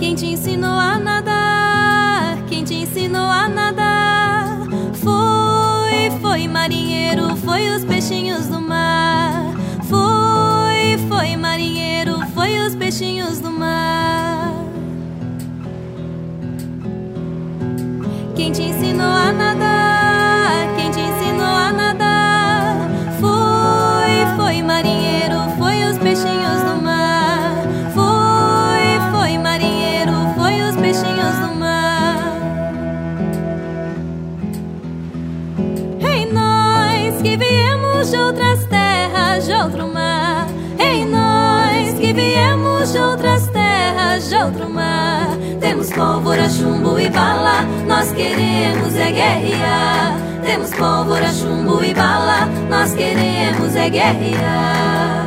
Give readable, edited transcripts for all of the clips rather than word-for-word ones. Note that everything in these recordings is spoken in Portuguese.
Quem te ensinou a nadar? Quem te ensinou a nadar? Foi marinheiro, foi os peixinhos do mar. Foi marinheiro, foi os peixinhos do mar. Quem te ensinou a nadar? Quem te ensinou a nadar? Foi marinheiro, foi os peixinhos do mar. Foi marinheiro, foi os peixinhos do mar. Ei, nós que viemos de outras terras, de outro mar. Ei, nós que viemos de outras terras, de outro mar. Temos pólvora, chumbo e bala, nós queremos é guerrear. Temos pólvora, chumbo e bala, nós queremos é guerrear.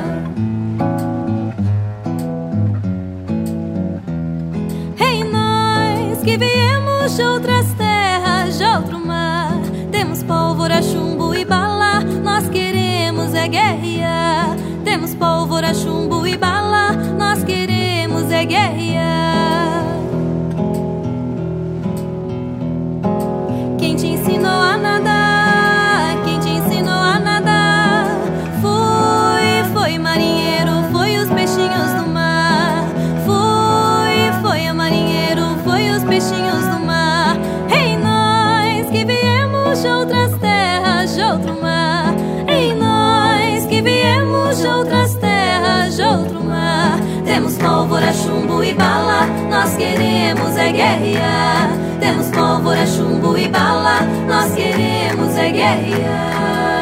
Ei, nós que viemos de outras terras, de outro mar. Temos pólvora, chumbo e bala, nós queremos é guerrear. Temos pólvora, chumbo e bala, nós queremos é guerrear. Quem te ensinou a nadar? Quem te ensinou a nadar? Foi marinheiro, foi os peixinhos do mar. Foi marinheiro, foi os peixinhos do mar. Ei, nós que viemos de outras terras, de outro mar. Ei, nós que viemos de outras terras, de outro mar. Temos pólvora, chumbo e bala, nós queremos é guerrear. Temos pólvora, chumbo e bala, nós queremos é guerrear.